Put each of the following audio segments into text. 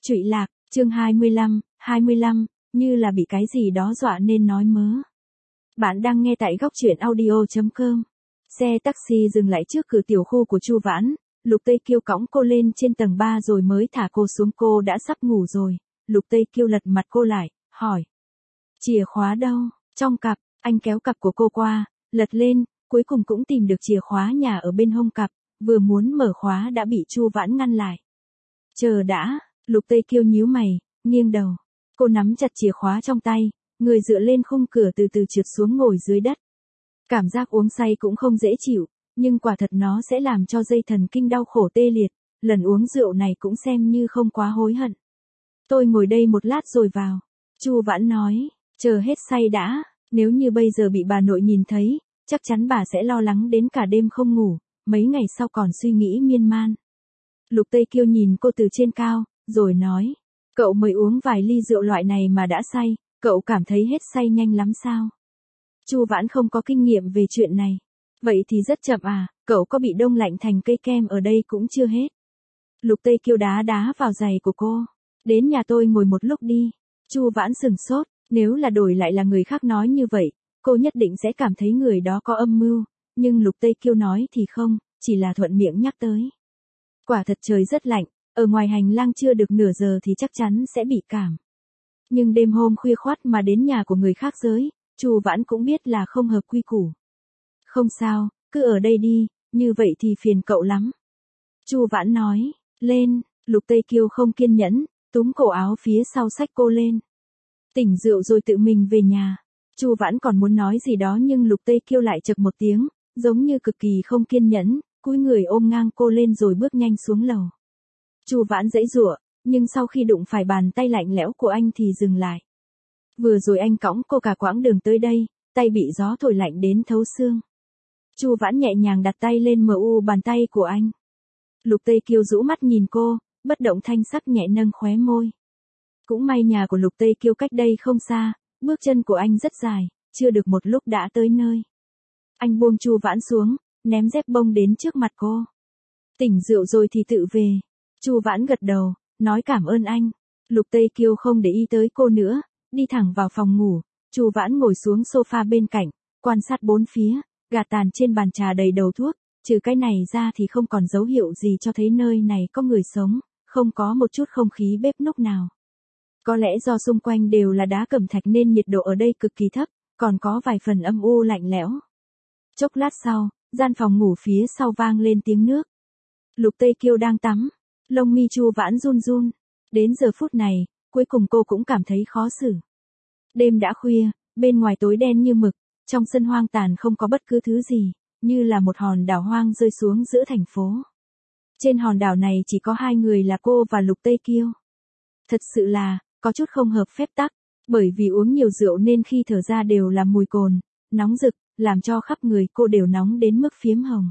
Trụy lạc, chương 25, như là bị cái gì đó dọa nên nói mớ. Bạn đang nghe tại góc truyện audio.com. Xe taxi dừng lại trước cửa tiểu khu của Chu Vãn, Lục Tây Kiêu cõng cô lên trên tầng 3 rồi mới thả cô xuống. Cô đã sắp ngủ rồi. Lục Tây Kiêu lật mặt cô lại, hỏi. Chìa khóa đâu? Trong cặp. Anh kéo cặp của cô qua, lật lên, cuối cùng cũng tìm được chìa khóa nhà ở bên hông cặp, vừa muốn mở khóa đã bị Chu Vãn ngăn lại. Chờ đã. Lục Tây Kiêu nhíu mày, nghiêng đầu. Cô nắm chặt chìa khóa trong tay, người dựa lên khung cửa từ từ trượt xuống ngồi dưới đất. Cảm giác uống say cũng không dễ chịu, nhưng quả thật nó sẽ làm cho dây thần kinh đau khổ tê liệt, lần uống rượu này cũng xem như không quá hối hận. Tôi ngồi đây một lát rồi vào. Chu Vãn nói, chờ hết say đã, nếu như bây giờ bị bà nội nhìn thấy, chắc chắn bà sẽ lo lắng đến cả đêm không ngủ, mấy ngày sau còn suy nghĩ miên man. Lục Tây Kiêu nhìn cô từ trên cao, rồi nói, cậu mới uống vài ly rượu loại này mà đã say, cậu cảm thấy hết say nhanh lắm sao? Chu Vãn không có kinh nghiệm về chuyện này. Vậy thì rất chậm à, cậu có bị đông lạnh thành cây kem ở đây cũng chưa hết. Lục Tây Kiêu đá vào giày của cô. Đến nhà tôi ngồi một lúc đi. Chu Vãn sừng sốt, nếu là đổi lại là người khác nói như vậy, cô nhất định sẽ cảm thấy người đó có âm mưu, nhưng Lục Tây Kiêu nói thì không, chỉ là thuận miệng nhắc tới. Quả thật trời rất lạnh, ở ngoài hành lang chưa được nửa giờ thì chắc chắn sẽ bị cảm. Nhưng đêm hôm khuya khoắt mà đến nhà của người khác giới, Chu Vãn cũng biết là không hợp quy củ. Không sao, cứ ở đây đi, như vậy thì phiền cậu lắm. Chu Vãn nói, lên. Lục Tây Kiêu không kiên nhẫn, túm cổ áo phía sau xách cô lên. Tỉnh rượu rồi tự mình về nhà. Chu Vãn còn muốn nói gì đó nhưng Lục Tây Kiêu lại chậc một tiếng, giống như cực kỳ không kiên nhẫn, cúi người ôm ngang cô lên rồi bước nhanh xuống lầu. Chu Vãn giãy giụa, nhưng sau khi đụng phải bàn tay lạnh lẽo của anh thì dừng lại. Vừa rồi anh cõng cô cả quãng đường tới đây, tay bị gió thổi lạnh đến thấu xương. Chu Vãn nhẹ nhàng đặt tay lên bàn tay của anh. Lục Tây Kiêu rũ mắt nhìn cô, bất động thanh sắc nhẹ nâng khóe môi. Cũng may nhà của Lục Tây Kiêu cách đây không xa, bước chân của anh rất dài, chưa được một lúc đã tới nơi. Anh buông Chu Vãn xuống, ném dép bông đến trước mặt cô. Tỉnh rượu rồi thì tự về. Chu Vãn gật đầu, nói cảm ơn anh. Lục Tây Kiêu không để ý tới cô nữa, đi thẳng vào phòng ngủ. Chu Vãn ngồi xuống sofa bên cạnh, quan sát bốn phía, gạt tàn trên bàn trà đầy đầu thuốc, trừ cái này ra thì không còn dấu hiệu gì cho thấy nơi này có người sống, không có một chút không khí bếp núc nào. Có lẽ do xung quanh đều là đá cẩm thạch nên nhiệt độ ở đây cực kỳ thấp, còn có vài phần âm u lạnh lẽo. Chốc lát sau, gian phòng ngủ phía sau vang lên tiếng nước. Lục Tây Kiêu đang tắm, lông mi Chu Vãn run run. Đến giờ phút này, cuối cùng cô cũng cảm thấy khó xử. Đêm đã khuya, bên ngoài tối đen như mực, trong sân hoang tàn không có bất cứ thứ gì, như là một hòn đảo hoang rơi xuống giữa thành phố. Trên hòn đảo này chỉ có hai người là cô và Lục Tây Kiêu. Thật sự là, có chút không hợp phép tắc, bởi vì uống nhiều rượu nên khi thở ra đều là mùi cồn, nóng rực, làm cho khắp người cô đều nóng đến mức phiếm hồng.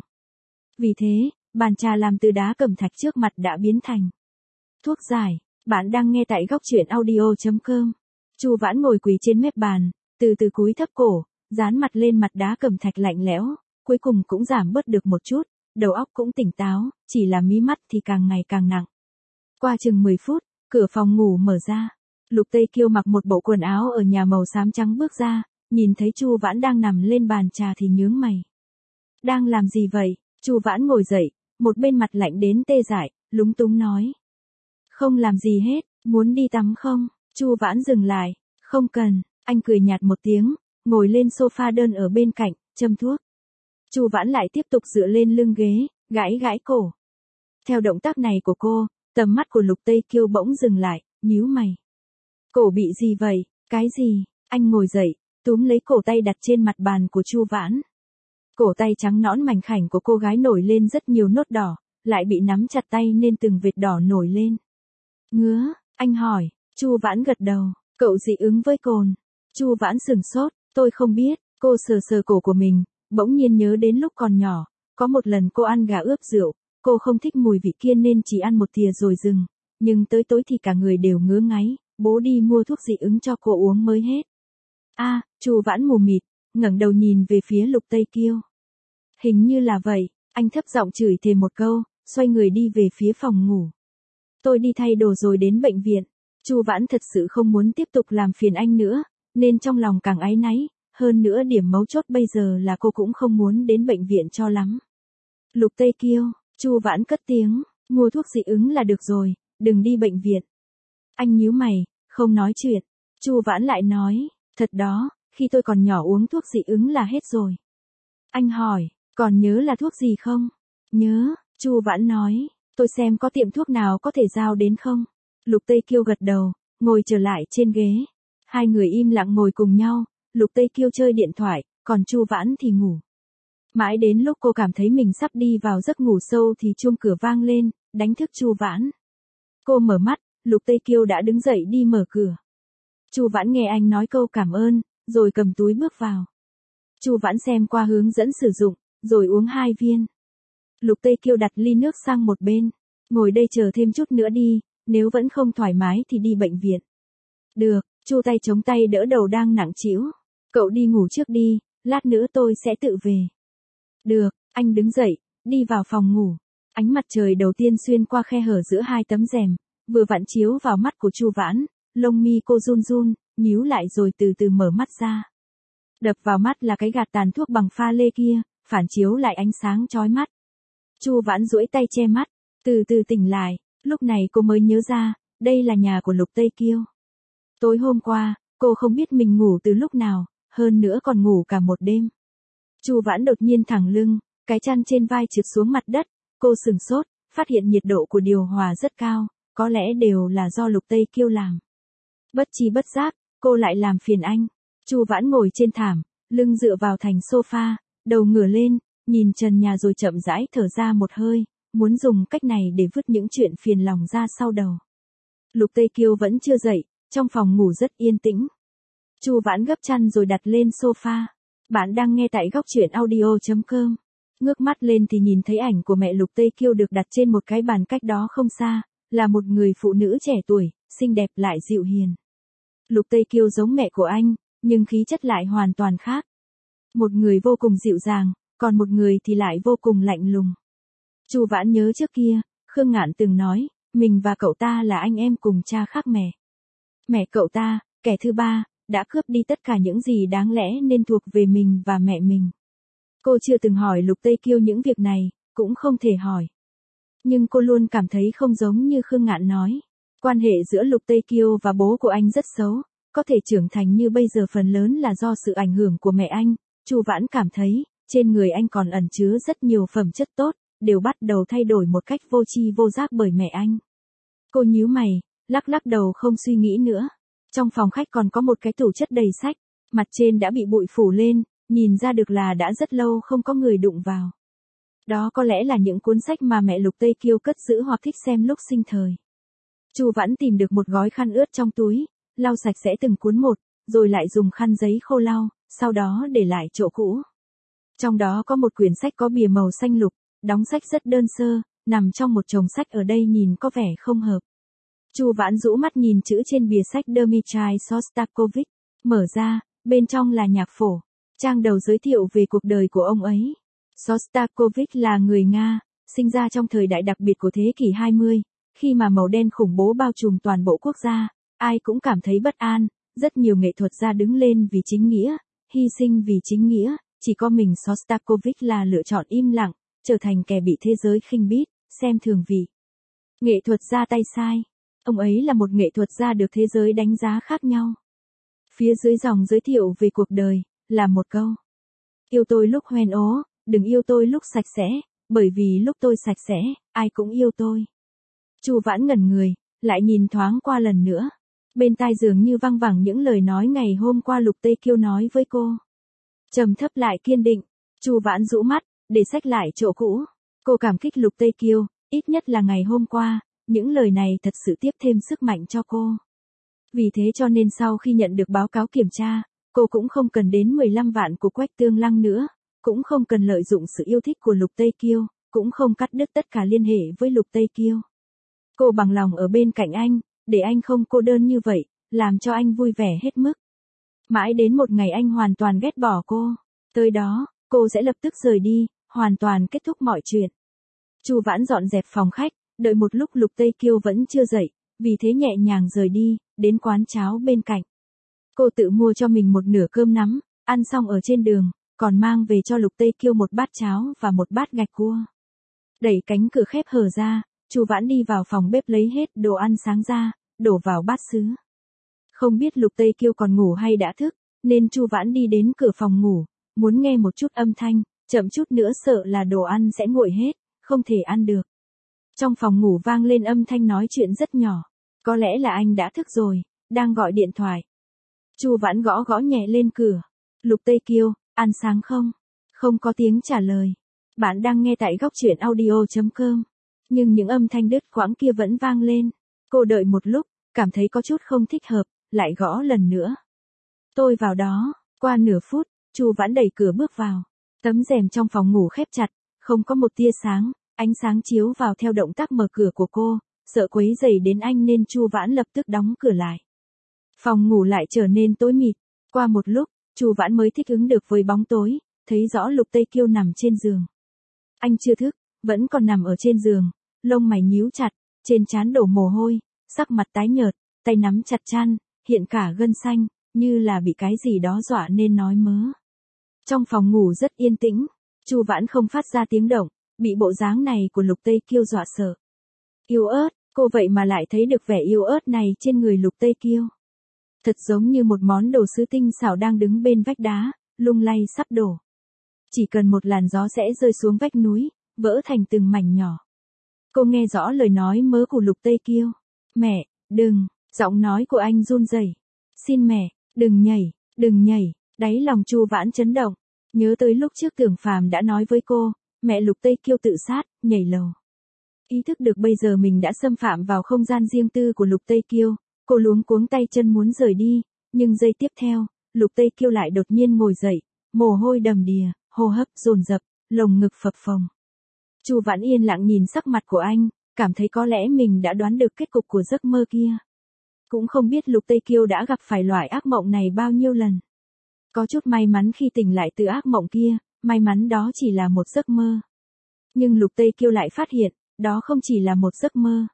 Vì thế, bàn trà làm từ đá cẩm thạch trước mặt đã biến thành thuốc giải. Bạn đang nghe tại góc truyện audio.com. Chu Vãn ngồi quỳ trên mép bàn, từ từ cúi thấp cổ, dán mặt lên mặt đá cẩm thạch lạnh lẽo, cuối cùng cũng giảm bớt được một chút, đầu óc cũng tỉnh táo, chỉ là mí mắt thì càng ngày càng nặng. Qua chừng 10 phút, cửa phòng ngủ mở ra. Lục Tây Kiêu mặc một bộ quần áo ở nhà màu xám trắng bước ra, nhìn thấy Chu Vãn đang nằm lên bàn trà thì nhướng mày. Đang làm gì vậy? Chu Vãn ngồi dậy, một bên mặt lạnh đến tê dại, lúng túng nói. Không làm gì hết, muốn đi tắm không? Chu Vãn dừng lại, không cần, anh cười nhạt một tiếng, ngồi lên sofa đơn ở bên cạnh, châm thuốc. Chu Vãn lại tiếp tục dựa lên lưng ghế, gãi cổ. Theo động tác này của cô, tầm mắt của Lục Tây Kiêu bỗng dừng lại, nhíu mày. Cổ bị gì vậy? Cái gì? Anh ngồi dậy, túm lấy cổ tay đặt trên mặt bàn của Chu Vãn. Cổ tay trắng nõn mảnh khảnh của cô gái nổi lên rất nhiều nốt đỏ, lại bị nắm chặt tay nên từng vệt đỏ nổi lên. Ngứa, anh hỏi. Chu Vãn gật đầu. Cậu dị ứng với cồn. Chu Vãn sừng sốt, tôi không biết. Cô sờ cổ của mình, bỗng nhiên nhớ đến lúc còn nhỏ, có một lần cô ăn gà ướp rượu, cô không thích mùi vị kia nên chỉ ăn một thìa rồi dừng, nhưng tới tối thì cả người đều ngứa ngáy, bố đi mua thuốc dị ứng cho cô uống mới hết. Chu Vãn mù mịt, ngẩng đầu nhìn về phía Lục Tây Kiêu. Hình như là vậy, anh thấp giọng chửi thề một câu, xoay người đi về phía phòng ngủ. Tôi đi thay đồ rồi đến bệnh viện. Chu Vãn thật sự không muốn tiếp tục làm phiền anh nữa, nên trong lòng càng áy náy, hơn nữa điểm mấu chốt bây giờ là cô cũng không muốn đến bệnh viện cho lắm. Lục Tây Kiêu, Chu Vãn cất tiếng, mua thuốc dị ứng là được rồi, đừng đi bệnh viện. Anh nhíu mày, không nói chuyện. Chu Vãn lại nói, thật đó, khi tôi còn nhỏ uống thuốc dị ứng là hết rồi. Anh hỏi, còn nhớ là thuốc gì không? Nhớ, Chu Vãn nói, tôi xem có tiệm thuốc nào có thể giao đến không? Lục Tây Kiêu gật đầu, ngồi trở lại trên ghế. Hai người im lặng ngồi cùng nhau, Lục Tây Kiêu chơi điện thoại, còn Chu Vãn thì ngủ. Mãi đến lúc cô cảm thấy mình sắp đi vào giấc ngủ sâu thì chuông cửa vang lên, đánh thức Chu Vãn. Cô mở mắt, Lục Tây Kiêu đã đứng dậy đi mở cửa. Chu Vãn nghe anh nói câu cảm ơn, rồi cầm túi bước vào. Chu Vãn xem qua hướng dẫn sử dụng, rồi uống 2 viên. Lục Tây Kiêu đặt ly nước sang một bên. Ngồi đây chờ thêm chút nữa đi, nếu vẫn không thoải mái thì đi bệnh viện. Được, Chu tay chống tay đỡ đầu đang nặng trĩu. Cậu đi ngủ trước đi, lát nữa tôi sẽ tự về. Được, anh đứng dậy, đi vào phòng ngủ. Ánh mặt trời đầu tiên xuyên qua khe hở giữa 2 tấm rèm, vừa vặn chiếu vào mắt của Chu Vãn, lông mi cô run run, nhíu lại rồi từ từ mở mắt ra. Đập vào mắt là cái gạt tàn thuốc bằng pha lê kia, phản chiếu lại ánh sáng chói mắt. Chu Vãn duỗi tay che mắt, từ từ tỉnh lại, lúc này cô mới nhớ ra, đây là nhà của Lục Tây Kiêu. Tối hôm qua, cô không biết mình ngủ từ lúc nào, hơn nữa còn ngủ cả một đêm. Chu Vãn đột nhiên thẳng lưng, cái chăn trên vai trượt xuống mặt đất, cô sửng sốt, phát hiện nhiệt độ của điều hòa rất cao, có lẽ đều là do Lục Tây Kiêu làm. Bất chi bất giác, cô lại làm phiền anh. Chu Vãn ngồi trên thảm, lưng dựa vào thành sofa, đầu ngửa lên, nhìn trần nhà rồi chậm rãi thở ra một hơi, muốn dùng cách này để vứt những chuyện phiền lòng ra sau đầu. Lục Tây Kiêu vẫn chưa dậy, trong phòng ngủ rất yên tĩnh. Chu Vãn gấp chăn rồi đặt lên sofa. Bạn đang nghe tại góc truyện audio.com. Ngước mắt lên thì nhìn thấy ảnh của mẹ Lục Tây Kiêu được đặt trên một cái bàn cách đó không xa, là một người phụ nữ trẻ tuổi, xinh đẹp lại dịu hiền. Lục Tây Kiêu giống mẹ của anh, nhưng khí chất lại hoàn toàn khác. Một người vô cùng dịu dàng, còn một người thì lại vô cùng lạnh lùng. Chu Vãn nhớ trước kia, Khương Ngạn từng nói, mình và cậu ta là anh em cùng cha khác mẹ. Mẹ cậu ta, kẻ thứ ba, đã cướp đi tất cả những gì đáng lẽ nên thuộc về mình và mẹ mình. Cô chưa từng hỏi Lục Tây Kiêu những việc này, cũng không thể hỏi. Nhưng cô luôn cảm thấy không giống như Khương Ngạn nói. Quan hệ giữa Lục Tây Kiêu và bố của anh rất xấu, có thể trưởng thành như bây giờ phần lớn là do sự ảnh hưởng của mẹ anh. Chu Vãn cảm thấy, trên người anh còn ẩn chứa rất nhiều phẩm chất tốt, đều bắt đầu thay đổi một cách vô tri vô giác bởi mẹ anh. Cô nhíu mày, lắc lắc đầu không suy nghĩ nữa. Trong phòng khách còn có một cái tủ chất đầy sách, mặt trên đã bị bụi phủ lên, nhìn ra được là đã rất lâu không có người đụng vào. Đó có lẽ là những cuốn sách mà mẹ Lục Tây Kiêu cất giữ hoặc thích xem lúc sinh thời. Chu Vãn tìm được một gói khăn ướt trong túi, lau sạch sẽ từng cuốn một, rồi lại dùng khăn giấy khô lau, sau đó để lại chỗ cũ. Trong đó có một quyển sách có bìa màu xanh lục, đóng sách rất đơn sơ, nằm trong một chồng sách ở đây nhìn có vẻ không hợp. Chu Vãn rũ mắt nhìn chữ trên bìa sách Dmitri Shostakovich, mở ra, bên trong là nhạc phổ, trang đầu giới thiệu về cuộc đời của ông ấy. Shostakovich là người Nga, sinh ra trong thời đại đặc biệt của thế kỷ 20, khi mà màu đen khủng bố bao trùm toàn bộ quốc gia, ai cũng cảm thấy bất an, rất nhiều nghệ thuật gia đứng lên vì chính nghĩa, hy sinh vì chính nghĩa, chỉ có mình Shostakovich là lựa chọn im lặng, trở thành kẻ bị thế giới khinh bít, xem thường vì nghệ thuật gia tay sai. Ông ấy là một nghệ thuật gia được thế giới đánh giá khác nhau. Phía dưới dòng giới thiệu về cuộc đời, là một câu. Yêu tôi lúc hoen ố, đừng yêu tôi lúc sạch sẽ, bởi vì lúc tôi sạch sẽ, ai cũng yêu tôi. Chu Vãn ngẩn người, lại nhìn thoáng qua lần nữa. Bên tai dường như văng vẳng những lời nói ngày hôm qua Lục Tây Kiêu nói với cô. Trầm thấp lại kiên định, Chu Vãn rũ mắt, để sách lại chỗ cũ. Cô cảm kích Lục Tây Kiêu, ít nhất là ngày hôm qua, những lời này thật sự tiếp thêm sức mạnh cho cô. Vì thế cho nên sau khi nhận được báo cáo kiểm tra, cô cũng không cần đến 15 vạn của Quách Tương Lăng nữa, cũng không cần lợi dụng sự yêu thích của Lục Tây Kiêu, cũng không cắt đứt tất cả liên hệ với Lục Tây Kiêu. Cô bằng lòng ở bên cạnh anh, để anh không cô đơn như vậy, làm cho anh vui vẻ hết mức. Mãi đến một ngày anh hoàn toàn ghét bỏ cô, tới đó, cô sẽ lập tức rời đi, hoàn toàn kết thúc mọi chuyện. Chu Vãn dọn dẹp phòng khách, Đợi một lúc Lục Tây Kiêu vẫn chưa dậy, vì thế nhẹ nhàng rời đi, đến quán cháo bên cạnh. Cô tự mua cho mình một nửa cơm nắm, ăn xong ở trên đường, còn mang về cho Lục Tây Kiêu một bát cháo và một bát gạch cua. Đẩy cánh cửa khép hở ra, Chu Vãn đi vào phòng bếp lấy hết đồ ăn sáng ra, đổ vào bát sứ. Không biết Lục Tây Kiêu còn ngủ hay đã thức, nên Chu Vãn đi đến cửa phòng ngủ, muốn nghe một chút âm thanh, chậm chút nữa sợ là đồ ăn sẽ nguội hết, không thể ăn được. Trong phòng ngủ vang lên âm thanh nói chuyện rất nhỏ, có lẽ là anh đã thức rồi, đang gọi điện thoại. Chu Vãn gõ gõ nhẹ lên cửa. Lục Tây Kiêu, ăn sáng không? Không có tiếng trả lời. Bạn đang nghe tại góc truyện audio.com. Nhưng những âm thanh đứt quãng kia vẫn vang lên. Cô đợi một lúc, cảm thấy có chút không thích hợp, lại gõ lần nữa. Tôi vào đó. Qua nửa phút, Chu Vãn đẩy cửa bước vào. Tấm rèm trong phòng ngủ khép chặt, không có một tia sáng, ánh sáng chiếu vào theo động tác mở cửa của cô, sợ quấy rầy đến anh nên Chu Vãn lập tức đóng cửa lại. Phòng ngủ lại trở nên tối mịt. Qua một lúc, Chu Vãn mới thích ứng được với bóng tối, thấy rõ Lục Tây Kiêu nằm trên giường. Anh chưa thức, vẫn còn nằm ở trên giường, lông mày nhíu chặt, trên trán đổ mồ hôi, sắc mặt tái nhợt, tay nắm chặt chăn, hiện cả gân xanh, như là bị cái gì đó dọa nên nói mớ. Trong phòng ngủ rất yên tĩnh, Chu Vãn không phát ra tiếng động, bị bộ dáng này của Lục Tây Kiêu dọa sợ. Yếu ớt, cô vậy mà lại thấy được vẻ yếu ớt này trên người Lục Tây Kiêu. Thật giống như một món đồ sứ tinh xảo đang đứng bên vách đá, lung lay sắp đổ. Chỉ cần một làn gió sẽ rơi xuống vách núi, vỡ thành từng mảnh nhỏ. Cô nghe rõ lời nói mớ của Lục Tây Kiêu. Mẹ, đừng, giọng nói của anh run rẩy. Xin mẹ, đừng nhảy, đáy lòng Chu Vãn chấn động. Nhớ tới lúc trước Tưởng Phàm đã nói với cô, mẹ Lục Tây Kiêu tự sát, nhảy lầu. Ý thức được bây giờ mình đã xâm phạm vào không gian riêng tư của Lục Tây Kiêu, cô luống cuống tay chân muốn rời đi, nhưng giây tiếp theo, Lục Tây Kiêu lại đột nhiên ngồi dậy, mồ hôi đầm đìa, hô hấp dồn dập, lồng ngực phập phồng. Chu Vãn yên lặng nhìn sắc mặt của anh, cảm thấy có lẽ mình đã đoán được kết cục của giấc mơ kia. Cũng không biết Lục Tây Kiêu đã gặp phải loại ác mộng này bao nhiêu lần. Có chút may mắn khi tỉnh lại từ ác mộng kia, may mắn đó chỉ là một giấc mơ. Nhưng Lục Tây Kiêu lại phát hiện, đó không chỉ là một giấc mơ.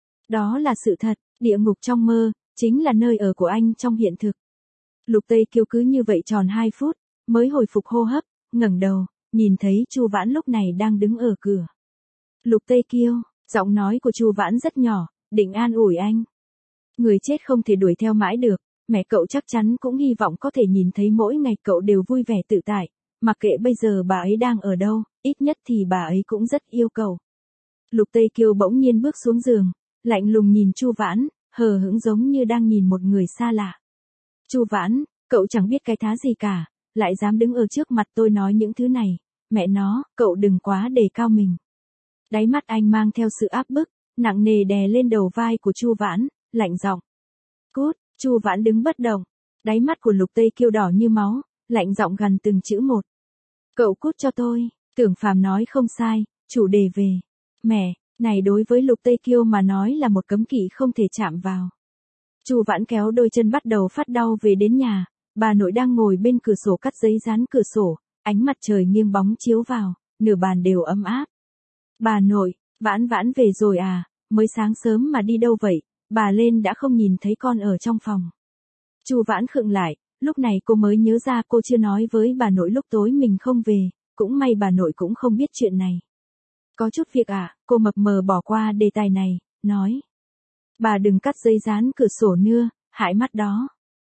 Đó là sự thật, địa ngục trong mơ, chính là nơi ở của anh trong hiện thực. Lục Tây Kiêu cứ như vậy tròn 2 phút, mới hồi phục hô hấp, ngẩng đầu, nhìn thấy Chu Vãn lúc này đang đứng ở cửa. Lục Tây Kiêu, giọng nói của Chu Vãn rất nhỏ, định an ủi anh. Người chết không thể đuổi theo mãi được, mẹ cậu chắc chắn cũng hy vọng có thể nhìn thấy mỗi ngày cậu đều vui vẻ tự tại, mặc kệ bây giờ bà ấy đang ở đâu, ít nhất thì bà ấy cũng rất yêu cậu. Lục Tây Kiêu bỗng nhiên bước xuống giường, lạnh lùng nhìn Chu Vãn, hờ hững giống như đang nhìn một người xa lạ. Chu Vãn, cậu chẳng biết cái thá gì cả, lại dám đứng ở trước mặt tôi nói những thứ này, mẹ nó, cậu đừng quá đề cao mình. Đáy mắt anh mang theo sự áp bức, nặng nề đè lên đầu vai của Chu Vãn, lạnh giọng. Cút, Chu Vãn đứng bất động, đáy mắt của Lục Tây Kiêu đỏ như máu, lạnh giọng gằn từng chữ một. Cậu cút cho tôi, Tưởng Phàm nói không sai, chủ đề về. Mẹ, này đối với Lục Tây Kiêu mà nói là một cấm kỵ không thể chạm vào. Chu Vãn kéo đôi chân bắt đầu phát đau về đến nhà, bà nội đang ngồi bên cửa sổ cắt giấy dán cửa sổ, ánh mặt trời nghiêng bóng chiếu vào, nửa bàn đều ấm áp. Bà nội, Vãn Vãn về rồi à, mới sáng sớm mà đi đâu vậy, bà lên đã không nhìn thấy con ở trong phòng. Chu Vãn khựng lại, lúc này cô mới nhớ ra cô chưa nói với bà nội lúc tối mình không về, cũng may bà nội cũng không biết chuyện này. Có chút việc à, cô mập mờ bỏ qua đề tài này, nói. Bà đừng cắt giấy dán cửa sổ nữa, hại mắt đó.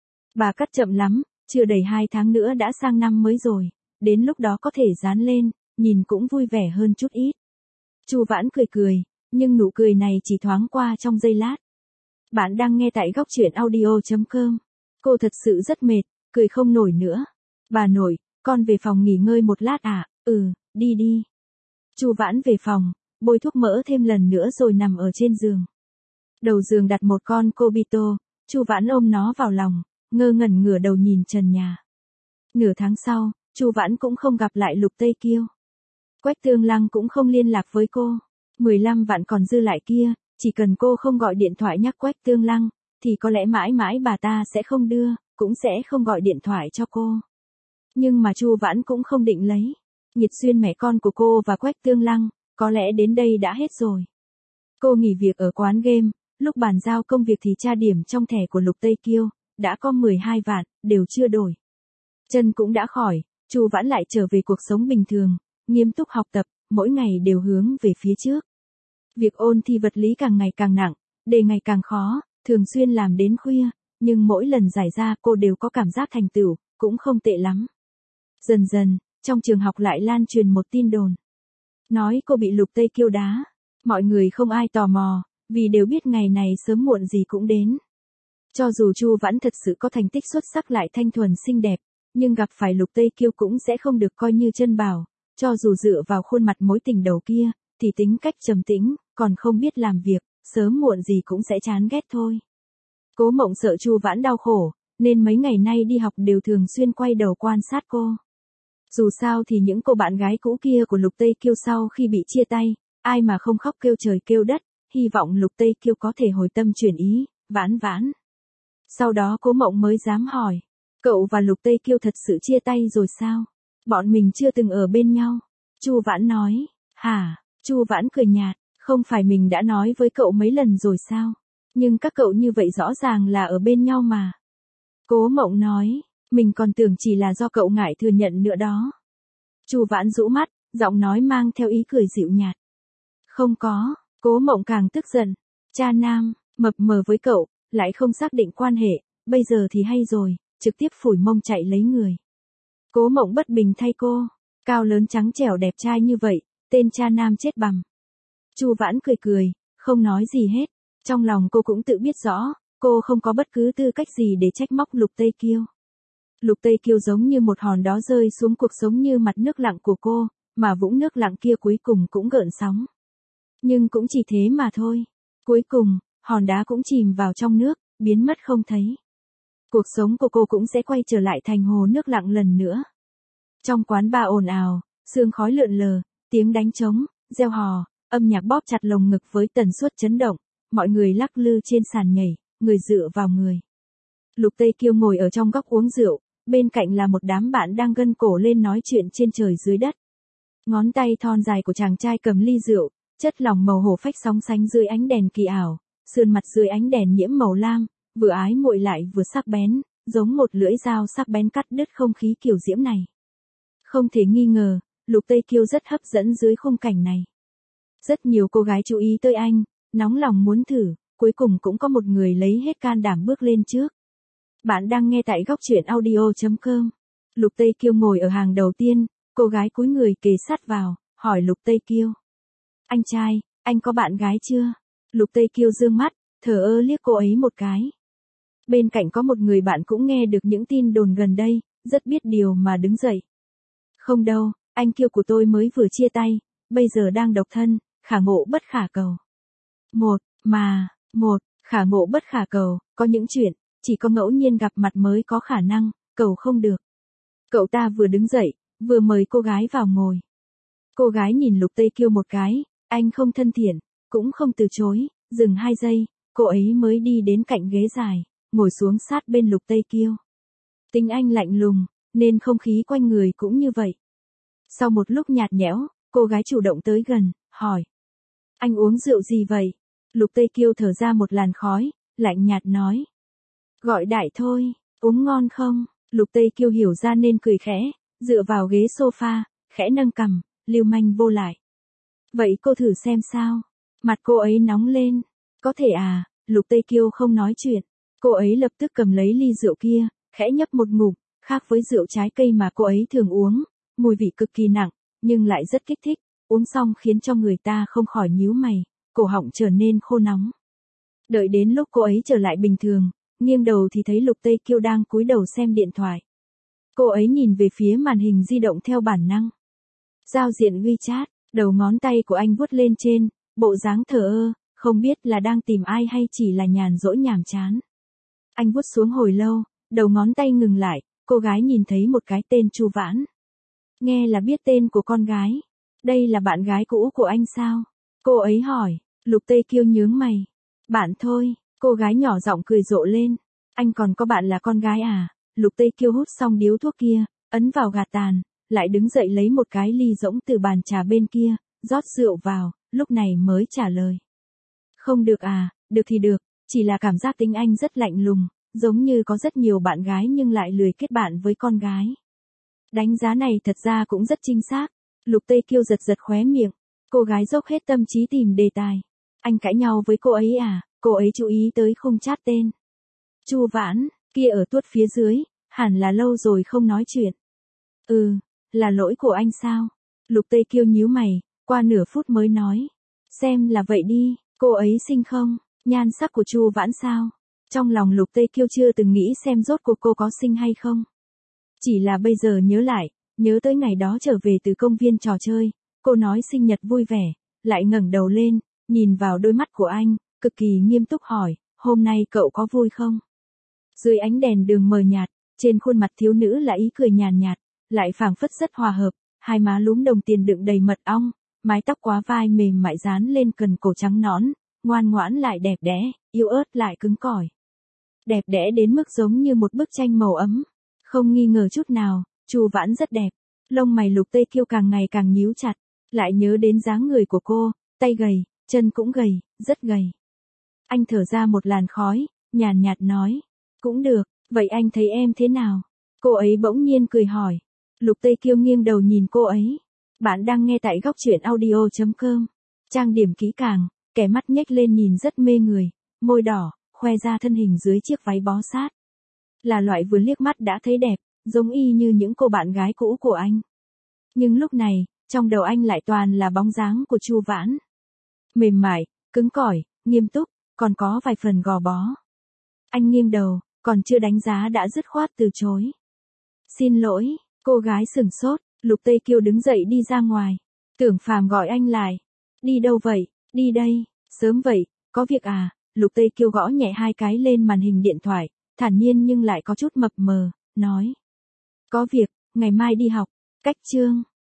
Bà cắt chậm lắm, chưa đầy 2 tháng nữa đã sang năm mới rồi, đến lúc đó có thể dán lên, nhìn cũng vui vẻ hơn chút ít. Chu Vãn cười cười, nhưng nụ cười này chỉ thoáng qua trong giây lát. Bạn đang nghe tại góc truyện audio.com. Cô thật sự rất mệt, cười không nổi nữa. Bà nội, con về phòng nghỉ ngơi một lát à, đi đi. Chu Vãn về phòng, bôi thuốc mỡ thêm lần nữa rồi nằm ở trên giường. Đầu giường đặt một con Kobito, Chu Vãn ôm nó vào lòng, ngơ ngẩn ngửa đầu nhìn trần nhà. Nửa tháng sau, Chu Vãn cũng không gặp lại Lục Tây Kiêu. Quách Tương Lăng cũng không liên lạc với cô. 15 vạn còn dư lại kia, chỉ cần cô không gọi điện thoại nhắc Quách Tương Lăng, thì có lẽ mãi mãi bà ta sẽ không đưa, cũng sẽ không gọi điện thoại cho cô. Nhưng mà Chu Vãn cũng không định lấy. Nhiệt duyên mẹ con của cô và Quách Tương Lăng, có lẽ đến đây đã hết rồi. Cô nghỉ việc ở quán game, lúc bàn giao công việc thì tra điểm trong thẻ của Lục Tây Kiêu, đã có 12 vạn, đều chưa đổi. Chân cũng đã khỏi, Chu Vãn lại trở về cuộc sống bình thường, nghiêm túc học tập, mỗi ngày đều hướng về phía trước. Việc ôn thi vật lý càng ngày càng nặng, đề ngày càng khó, thường xuyên làm đến khuya, nhưng mỗi lần giải ra cô đều có cảm giác thành tựu, cũng không tệ lắm. Dần dần, trong trường học lại lan truyền một tin đồn. Nói cô bị Lục Tây Kiêu đá. Mọi người không ai tò mò, vì đều biết ngày này sớm muộn gì cũng đến. Cho dù Chu Vãn thật sự có thành tích xuất sắc lại thanh thuần xinh đẹp, nhưng gặp phải Lục Tây Kiêu cũng sẽ không được coi như chân bảo, cho dù dựa vào khuôn mặt mối tình đầu kia, thì tính cách trầm tĩnh, còn không biết làm việc, sớm muộn gì cũng sẽ chán ghét thôi. Cố Mộng sợ Chu Vãn đau khổ, nên mấy ngày nay đi học đều thường xuyên quay đầu quan sát cô. Dù sao thì những cô bạn gái cũ kia của Lục Tây Kiêu sau khi bị chia tay, ai mà không khóc kêu trời kêu đất, hy vọng Lục Tây Kiêu có thể hồi tâm chuyển ý, Vãn Vãn. Sau đó Cố Mộng mới dám hỏi, cậu và Lục Tây Kiêu thật sự chia tay rồi sao? Bọn mình chưa từng ở bên nhau. Chu Vãn nói, hả? Chu Vãn cười nhạt, không phải mình đã nói với cậu mấy lần rồi sao? Nhưng các cậu như vậy rõ ràng là ở bên nhau mà. Cố Mộng nói, mình còn tưởng chỉ là do cậu ngại thừa nhận nữa đó. Chu Vãn rũ mắt, giọng nói mang theo ý cười dịu nhạt. Không có, Cố Mộng càng tức giận. Cha nam, mập mờ với cậu, lại không xác định quan hệ, bây giờ thì hay rồi, trực tiếp phủi mông chạy lấy người. Cố Mộng bất bình thay cô, cao lớn trắng trẻo đẹp trai như vậy, tên cha nam chết bằm. Chu Vãn cười cười, không nói gì hết, trong lòng cô cũng tự biết rõ, cô không có bất cứ tư cách gì để trách móc Lục Tây Kiêu. Lục Tây Kiêu giống như một hòn đá rơi xuống cuộc sống như mặt nước lặng của cô, mà vũng nước lặng kia cuối cùng cũng gợn sóng. Nhưng cũng chỉ thế mà thôi. Cuối cùng, hòn đá cũng chìm vào trong nước, biến mất không thấy. Cuộc sống của cô cũng sẽ quay trở lại thành hồ nước lặng lần nữa. Trong quán bar ồn ào, sương khói lượn lờ, tiếng đánh trống, reo hò, âm nhạc bóp chặt lồng ngực với tần suất chấn động, mọi người lắc lư trên sàn nhảy, người dựa vào người. Lục Tây Kiêu ngồi ở trong góc uống rượu, bên cạnh là một đám bạn đang gân cổ lên nói chuyện trên trời dưới đất. Ngón tay thon dài của chàng trai cầm ly rượu, chất lỏng màu hổ phách sóng sánh dưới ánh đèn kỳ ảo, sườn mặt dưới ánh đèn nhiễm màu lam, vừa ái muội lại vừa sắc bén, giống một lưỡi dao sắc bén cắt đứt không khí kiều diễm này. Không thể nghi ngờ, Lục Tây Kiêu rất hấp dẫn dưới khung cảnh này. Rất nhiều cô gái chú ý tới anh, nóng lòng muốn thử, cuối cùng cũng có một người lấy hết can đảm bước lên trước. Bạn đang nghe tại góc truyện audio.com. Lục Tây Kiêu ngồi ở hàng đầu tiên, cô gái cúi người kề sát vào, hỏi Lục Tây Kiêu. Anh trai, anh có bạn gái chưa? Lục Tây Kiêu dương mắt, thờ ơ liếc cô ấy một cái. Bên cạnh có một người bạn cũng nghe được những tin đồn gần đây, rất biết điều mà đứng dậy. Không đâu, anh Kiêu của tôi mới vừa chia tay, bây giờ đang độc thân, khả ngộ bất khả cầu. Khả ngộ bất khả cầu, có những chuyện, chỉ có ngẫu nhiên gặp mặt mới có khả năng, cầu không được. Cậu ta vừa đứng dậy, vừa mời cô gái vào ngồi. Cô gái nhìn Lục Tây Kiêu một cái, anh không thân thiện, cũng không từ chối, dừng 2 giây, cô ấy mới đi đến cạnh ghế dài, ngồi xuống sát bên Lục Tây Kiêu. Tính anh lạnh lùng, nên không khí quanh người cũng như vậy. Sau một lúc nhạt nhẽo, cô gái chủ động tới gần, hỏi. Anh uống rượu gì vậy? Lục Tây Kiêu thở ra một làn khói, lạnh nhạt nói. Gọi đại thôi, uống ngon không? Lục Tây Kiêu hiểu ra nên cười khẽ, dựa vào ghế sofa, khẽ nâng cằm, lưu manh vô lại. Vậy cô thử xem sao? Mặt cô ấy nóng lên. Có thể à? Lục Tây Kiêu không nói chuyện. Cô ấy lập tức cầm lấy ly rượu kia, khẽ nhấp một ngụm, khác với rượu trái cây mà cô ấy thường uống, mùi vị cực kỳ nặng, nhưng lại rất kích thích, uống xong khiến cho người ta không khỏi nhíu mày, cổ họng trở nên khô nóng. Đợi đến lúc cô ấy trở lại bình thường, nghiêng đầu thì thấy Lục Tây Kiêu đang cúi đầu xem điện thoại. Cô ấy nhìn về phía màn hình di động theo bản năng. Giao diện WeChat, đầu ngón tay của anh vuốt lên trên, bộ dáng thờ ơ, không biết là đang tìm ai hay chỉ là nhàn rỗi nhàm chán. Anh vuốt xuống hồi lâu, đầu ngón tay ngừng lại, cô gái nhìn thấy một cái tên Chu Vãn. Nghe là biết tên của con gái. Đây là bạn gái cũ của anh sao? Cô ấy hỏi. Lục Tây Kiêu nhướng mày. Bạn thôi, cô gái nhỏ giọng cười rộ lên. Anh còn có bạn là con gái à? Lục Tây Kiêu hút xong điếu thuốc kia, ấn vào gạt tàn, lại đứng dậy lấy một cái ly rỗng từ bàn trà bên kia, rót rượu vào, lúc này mới trả lời. Không được à, được thì được, chỉ là cảm giác tính anh rất lạnh lùng, giống như có rất nhiều bạn gái nhưng lại lười kết bạn với con gái. Đánh giá này thật ra cũng rất chính xác. Lục Tây Kiêu giật giật khóe miệng. Cô gái dốc hết tâm trí tìm đề tài. Anh cãi nhau với cô ấy à, cô ấy chú ý tới không chat tên. Chu Vãn, kia ở tuốt phía dưới, hẳn là lâu rồi không nói chuyện. Ừ, là lỗi của anh sao? Lục Tây Kiêu nhíu mày, qua nửa phút mới nói. Xem là vậy đi, cô ấy xinh không? Nhan sắc của Chu Vãn sao? Trong lòng Lục Tây Kiêu chưa từng nghĩ xem rốt cuộc cô có xinh hay không. Chỉ là bây giờ nhớ lại, nhớ tới ngày đó trở về từ công viên trò chơi, cô nói sinh nhật vui vẻ, lại ngẩng đầu lên, nhìn vào đôi mắt của anh, cực kỳ nghiêm túc hỏi, hôm nay cậu có vui không? Dưới ánh đèn đường mờ nhạt, trên khuôn mặt thiếu nữ là ý cười nhàn nhạt, lại phảng phất rất hòa hợp, hai má lúm đồng tiền đựng đầy mật ong, mái tóc quá vai mềm mại dán lên cần cổ trắng nõn, ngoan ngoãn lại đẹp đẽ, yếu ớt lại cứng cỏi. Đẹp đẽ đến mức giống như một bức tranh màu ấm. Không nghi ngờ chút nào, Chu Vãn rất đẹp. Lông mày Lục Tây Kiêu càng ngày càng nhíu chặt, lại nhớ đến dáng người của cô, tay gầy, chân cũng gầy, rất gầy. Anh thở ra một làn khói, nhàn nhạt nói, cũng được, vậy anh thấy em thế nào? Cô ấy bỗng nhiên cười hỏi. Lục Tây Kiêu nghiêng đầu nhìn cô ấy. Bạn đang nghe tại góc truyện audio.com. Trang điểm kỹ càng, kẻ mắt nhếch lên nhìn rất mê người, môi đỏ, khoe ra thân hình dưới chiếc váy bó sát. Là loại vừa liếc mắt đã thấy đẹp, giống y như những cô bạn gái cũ của anh. Nhưng lúc này, trong đầu anh lại toàn là bóng dáng của Chu Vãn. Mềm mại, cứng cỏi, nghiêm túc, còn có vài phần gò bó. Anh nghiêng đầu, còn chưa đánh giá đã dứt khoát từ chối. Xin lỗi, cô gái sửng sốt, Lục Tây Kiêu đứng dậy đi ra ngoài. Tưởng Phàm gọi anh lại. Đi đâu vậy? Đi đây, sớm vậy, có việc à? Lục Tây Kiêu gõ nhẹ hai cái lên màn hình điện thoại, thản nhiên nhưng lại có chút mập mờ, nói. Có việc, ngày mai đi học, cách chương.